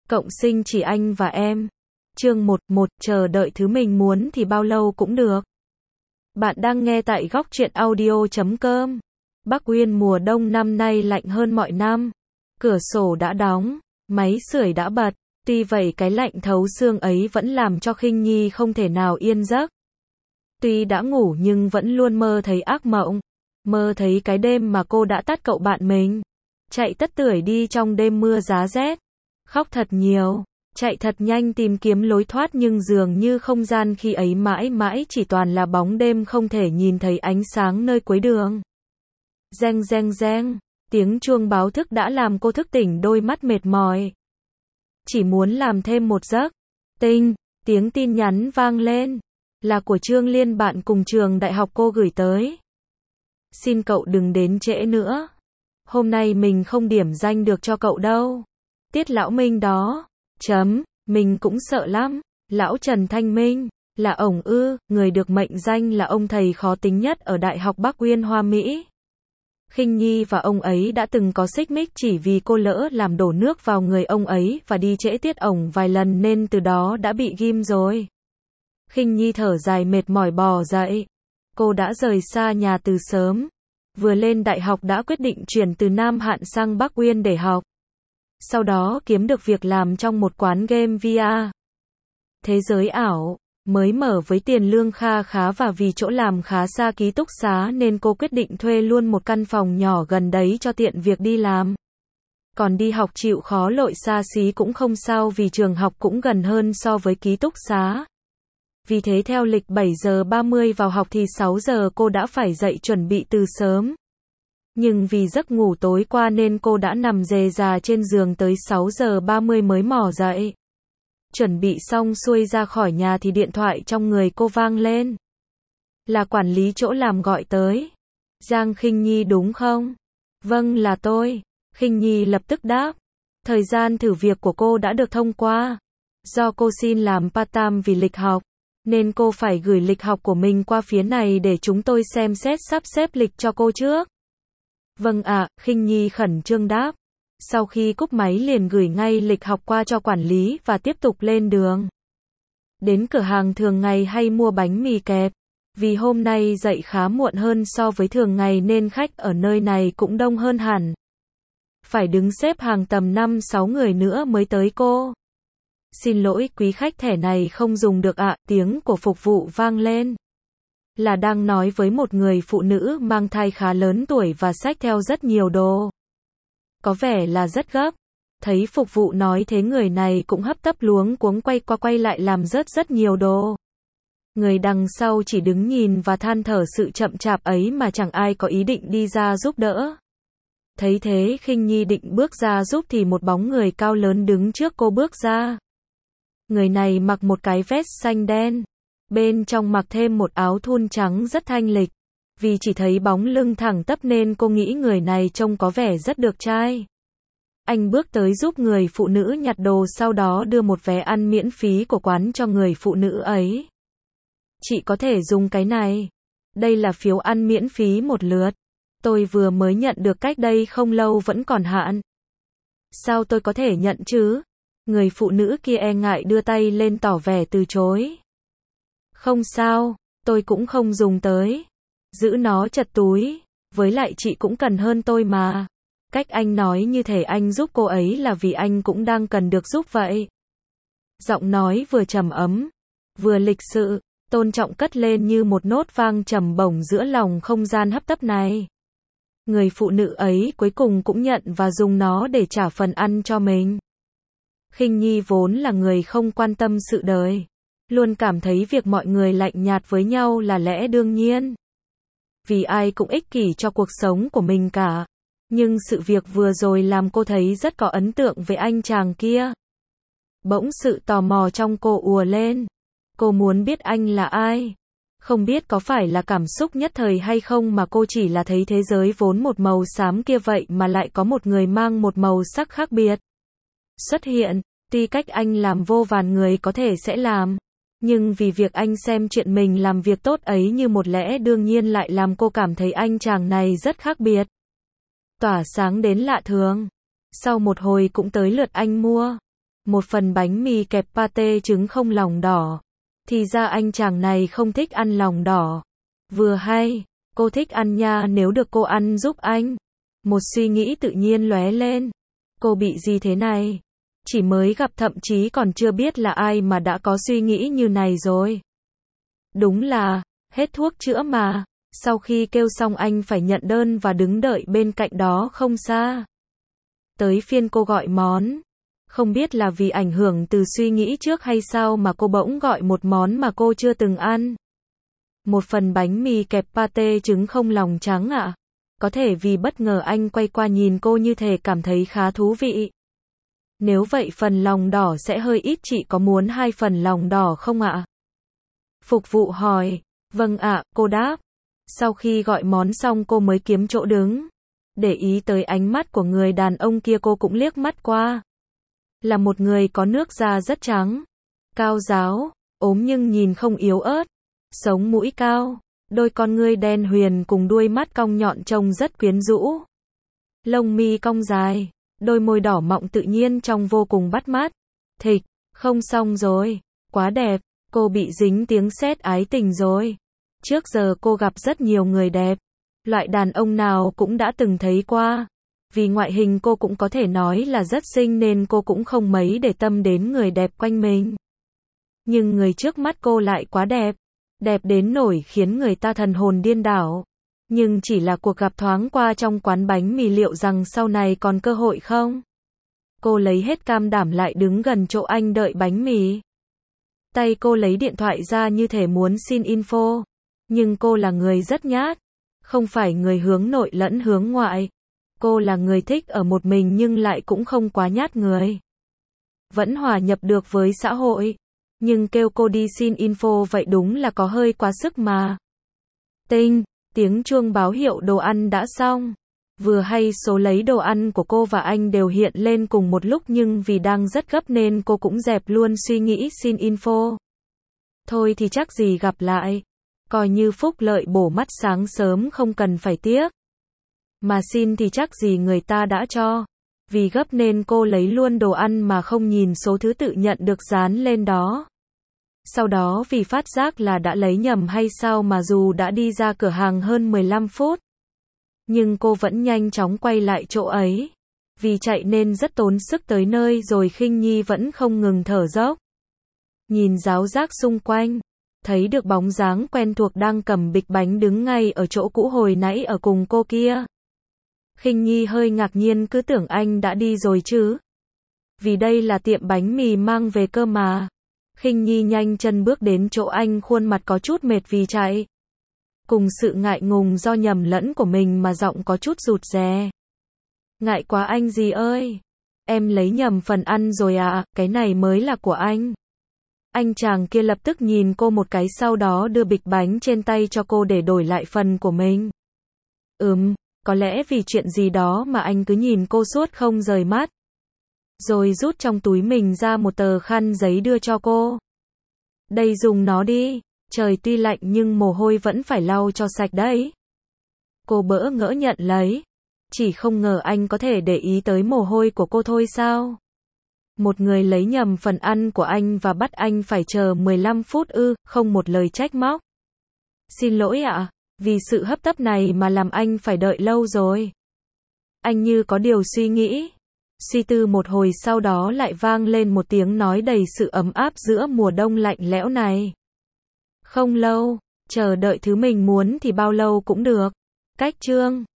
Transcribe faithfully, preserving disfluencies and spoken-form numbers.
Cộng sinh chỉ anh và em. Chương một, một, chờ đợi thứ mình muốn thì bao lâu cũng được. Bạn đang nghe tại góc truyện audio chấm com. Bắc Uyên mùa đông năm nay lạnh hơn mọi năm. Cửa sổ đã đóng, máy sưởi đã bật. Tuy vậy cái lạnh thấu xương ấy vẫn làm cho Khinh Nhi không thể nào yên giấc. Tuy đã ngủ nhưng vẫn luôn mơ thấy ác mộng. Mơ thấy cái đêm mà cô đã tát cậu bạn mình. Chạy tất tưởi đi trong đêm mưa giá rét. Khóc thật nhiều. Chạy thật nhanh tìm kiếm lối thoát nhưng dường như không gian khi ấy mãi mãi chỉ toàn là bóng đêm, không thể nhìn thấy ánh sáng nơi cuối đường. Reng reng reng. Tiếng chuông báo thức đã làm cô thức tỉnh, đôi mắt mệt mỏi. Chỉ muốn làm thêm một giấc. Tinh. Tiếng tin nhắn vang lên. Là của Trương Liên, bạn cùng trường đại học cô gửi tới. Xin cậu đừng đến trễ nữa. Hôm nay mình không điểm danh được cho cậu đâu. Tiết Lão Minh đó. Chấm. Mình cũng sợ lắm. Lão Trần Thanh Minh. Là ổng ư? Người được mệnh danh là ông thầy khó tính nhất ở Đại học Bắc Uyên Hoa Mỹ. Khinh Nhi và ông ấy đã từng có xích mích chỉ vì cô lỡ làm đổ nước vào người ông ấy và đi trễ tiết ổng vài lần nên từ đó đã bị ghim rồi. Khinh Nhi thở dài mệt mỏi bò dậy. Cô đã rời xa nhà từ sớm. Vừa lên đại học đã quyết định chuyển từ Nam Hạn sang Bắc Uyên để học. Sau đó kiếm được việc làm trong một quán game vê rờ. Thế giới ảo. Mới mở với tiền lương kha khá và vì chỗ làm khá xa ký túc xá nên cô quyết định thuê luôn một căn phòng nhỏ gần đấy cho tiện việc đi làm. Còn đi học chịu khó lội xa xí cũng không sao vì trường học cũng gần hơn so với ký túc xá. Vì thế theo lịch bảy giờ ba mươi vào học thì sáu giờ cô đã phải dậy chuẩn bị từ sớm. Nhưng vì giấc ngủ tối qua nên cô đã nằm rề rà trên giường tới sáu giờ ba mươi mới mò dậy. Chuẩn bị xong xuôi ra khỏi nhà thì điện thoại trong người cô vang lên. Là quản lý chỗ làm gọi tới. Giang Khinh Nhi đúng không? Vâng, là tôi. Khinh Nhi lập tức đáp. Thời gian thử việc của cô đã được thông qua. Do cô xin làm part-time vì lịch học, nên cô phải gửi lịch học của mình qua phía này để chúng tôi xem xét sắp xếp lịch cho cô trước. Vâng ạ, à, Khinh Nhi khẩn trương đáp. Sau khi cúp máy liền gửi ngay lịch học qua cho quản lý và tiếp tục lên đường. Đến cửa hàng thường ngày hay mua bánh mì kẹp. Vì hôm nay dậy khá muộn hơn so với thường ngày nên khách ở nơi này cũng đông hơn hẳn. Phải đứng xếp hàng tầm năm sáu người nữa mới tới cô. Xin lỗi quý khách, thẻ này không dùng được ạ, tiếng của phục vụ vang lên. Là đang nói với một người phụ nữ mang thai khá lớn tuổi và xách theo rất nhiều đồ. Có vẻ là rất gấp. Thấy phục vụ nói thế người này cũng hấp tấp luống cuống quay qua quay lại làm rớt rất nhiều đồ. Người đằng sau chỉ đứng nhìn và than thở sự chậm chạp ấy mà chẳng ai có ý định đi ra giúp đỡ. Thấy thế Khinh Nhi định bước ra giúp thì một bóng người cao lớn đứng trước cô bước ra. Người này mặc một cái vest xanh đen. Bên trong mặc thêm một áo thun trắng rất thanh lịch. Vì chỉ thấy bóng lưng thẳng tắp nên cô nghĩ người này trông có vẻ rất được trai. Anh bước tới giúp người phụ nữ nhặt đồ, sau đó đưa một vé ăn miễn phí của quán cho người phụ nữ ấy. Chị có thể dùng cái này. Đây là phiếu ăn miễn phí một lượt. Tôi vừa mới nhận được cách đây không lâu, vẫn còn hạn. Sao tôi có thể nhận chứ? Người phụ nữ kia e ngại đưa tay lên tỏ vẻ từ chối. Không sao, tôi cũng không dùng tới. Giữ nó chật túi. Với lại chị cũng cần hơn tôi mà. Cách anh nói như thể anh giúp cô ấy là vì anh cũng đang cần được giúp vậy. Giọng nói vừa trầm ấm, vừa lịch sự, tôn trọng cất lên như một nốt vang trầm bổng giữa lòng không gian hấp tấp này. Người phụ nữ ấy cuối cùng cũng nhận và dùng nó để trả phần ăn cho mình. Khinh Nhi vốn là người không quan tâm sự đời. Luôn cảm thấy việc mọi người lạnh nhạt với nhau là lẽ đương nhiên. Vì ai cũng ích kỷ cho cuộc sống của mình cả. Nhưng sự việc vừa rồi làm cô thấy rất có ấn tượng với anh chàng kia. Bỗng sự tò mò trong cô ùa lên. Cô muốn biết anh là ai. Không biết có phải là cảm xúc nhất thời hay không mà cô chỉ là thấy thế giới vốn một màu xám kia vậy mà lại có một người mang một màu sắc khác biệt xuất hiện. Tuy cách anh làm vô vàn người có thể sẽ làm. Nhưng vì việc anh xem chuyện mình làm việc tốt ấy như một lẽ đương nhiên lại làm cô cảm thấy anh chàng này rất khác biệt. Tỏa sáng đến lạ thường. Sau một hồi cũng tới lượt anh mua. Một phần bánh mì kẹp pate trứng không lòng đỏ. Thì ra anh chàng này không thích ăn lòng đỏ. Vừa hay, cô thích ăn nha, nếu được cô ăn giúp anh. Một suy nghĩ tự nhiên lóe lên. Cô bị gì thế này? Chỉ mới gặp thậm chí còn chưa biết là ai mà đã có suy nghĩ như này rồi. Đúng là, hết thuốc chữa mà. Sau khi kêu xong anh phải nhận đơn và đứng đợi bên cạnh đó không xa. Tới phiên cô gọi món. Không biết là vì ảnh hưởng từ suy nghĩ trước hay sao mà cô bỗng gọi một món mà cô chưa từng ăn. Một phần bánh mì kẹp pate trứng không lòng trắng ạ. À? Có thể vì bất ngờ anh quay qua nhìn cô như thể cảm thấy khá thú vị. Nếu vậy phần lòng đỏ sẽ hơi ít, chị có muốn hai phần lòng đỏ không ạ? À? Phục vụ hỏi. Vâng ạ, à, cô đáp. Sau khi gọi món xong cô mới kiếm chỗ đứng. Để ý tới ánh mắt của người đàn ông kia, cô cũng liếc mắt qua. Là một người có nước da rất trắng, cao ráo, ốm nhưng nhìn không yếu ớt, sống mũi cao, đôi con ngươi đen huyền cùng đuôi mắt cong nhọn trông rất quyến rũ. Lông mi cong dài, đôi môi đỏ mọng tự nhiên trông vô cùng bắt mắt. Thịch, không xong rồi, quá đẹp, cô bị dính tiếng sét ái tình rồi. Trước giờ cô gặp rất nhiều người đẹp, loại đàn ông nào cũng đã từng thấy qua. Vì ngoại hình cô cũng có thể nói là rất xinh nên cô cũng không mấy để tâm đến người đẹp quanh mình. Nhưng người trước mắt cô lại quá đẹp. Đẹp đến nỗi khiến người ta thần hồn điên đảo. Nhưng chỉ là cuộc gặp thoáng qua trong quán bánh mì, liệu rằng sau này còn cơ hội không? Cô lấy hết can đảm lại đứng gần chỗ anh đợi bánh mì. Tay cô lấy điện thoại ra như thể muốn xin info. Nhưng cô là người rất nhát. Không phải người hướng nội lẫn hướng ngoại. Cô là người thích ở một mình nhưng lại cũng không quá nhát người. Vẫn hòa nhập được với xã hội. Nhưng kêu cô đi xin info vậy đúng là có hơi quá sức mà. Tinh, tiếng chuông báo hiệu đồ ăn đã xong. Vừa hay số lấy đồ ăn của cô và anh đều hiện lên cùng một lúc, nhưng vì đang rất gấp nên cô cũng dẹp luôn suy nghĩ xin info. Thôi thì chắc gì gặp lại. Coi như phúc lợi bổ mắt sáng sớm không cần phải tiếc. Mà xin thì chắc gì người ta đã cho. Vì gấp nên cô lấy luôn đồ ăn mà không nhìn số thứ tự nhận được dán lên đó. Sau đó vì phát giác là đã lấy nhầm hay sao mà dù đã đi ra cửa hàng hơn mười lăm phút. Nhưng cô vẫn nhanh chóng quay lại chỗ ấy. Vì chạy nên rất tốn sức, tới nơi rồi Khinh Nhi vẫn không ngừng thở dốc. Nhìn ráo rác xung quanh. Thấy được bóng dáng quen thuộc đang cầm bịch bánh đứng ngay ở chỗ cũ hồi nãy ở cùng cô kia. Khinh Nhi hơi ngạc nhiên, cứ tưởng anh đã đi rồi chứ. Vì đây là tiệm bánh mì mang về cơ mà. Khinh Nhi nhanh chân bước đến chỗ anh, khuôn mặt có chút mệt vì chạy. Cùng sự ngại ngùng do nhầm lẫn của mình mà giọng có chút rụt rè. Ngại quá anh gì ơi. Em lấy nhầm phần ăn rồi à, cái này mới là của anh. Anh chàng kia lập tức nhìn cô một cái, sau đó đưa bịch bánh trên tay cho cô để đổi lại phần của mình. Ừm, có lẽ vì chuyện gì đó mà anh cứ nhìn cô suốt không rời mắt. Rồi rút trong túi mình ra một tờ khăn giấy đưa cho cô. Đây dùng nó đi, trời tuy lạnh nhưng mồ hôi vẫn phải lau cho sạch đấy. Cô bỡ ngỡ nhận lấy. Chỉ không ngờ anh có thể để ý tới mồ hôi của cô thôi sao? Một người lấy nhầm phần ăn của anh và bắt anh phải chờ mười lăm phút ư, không một lời trách móc. Xin lỗi ạ, à, vì sự hấp tấp này mà làm anh phải đợi lâu rồi. Anh như có điều suy nghĩ. Suy tư một hồi, sau đó lại vang lên một tiếng nói đầy sự ấm áp giữa mùa đông lạnh lẽo này. Không lâu, chờ đợi thứ mình muốn thì bao lâu cũng được. Cách chương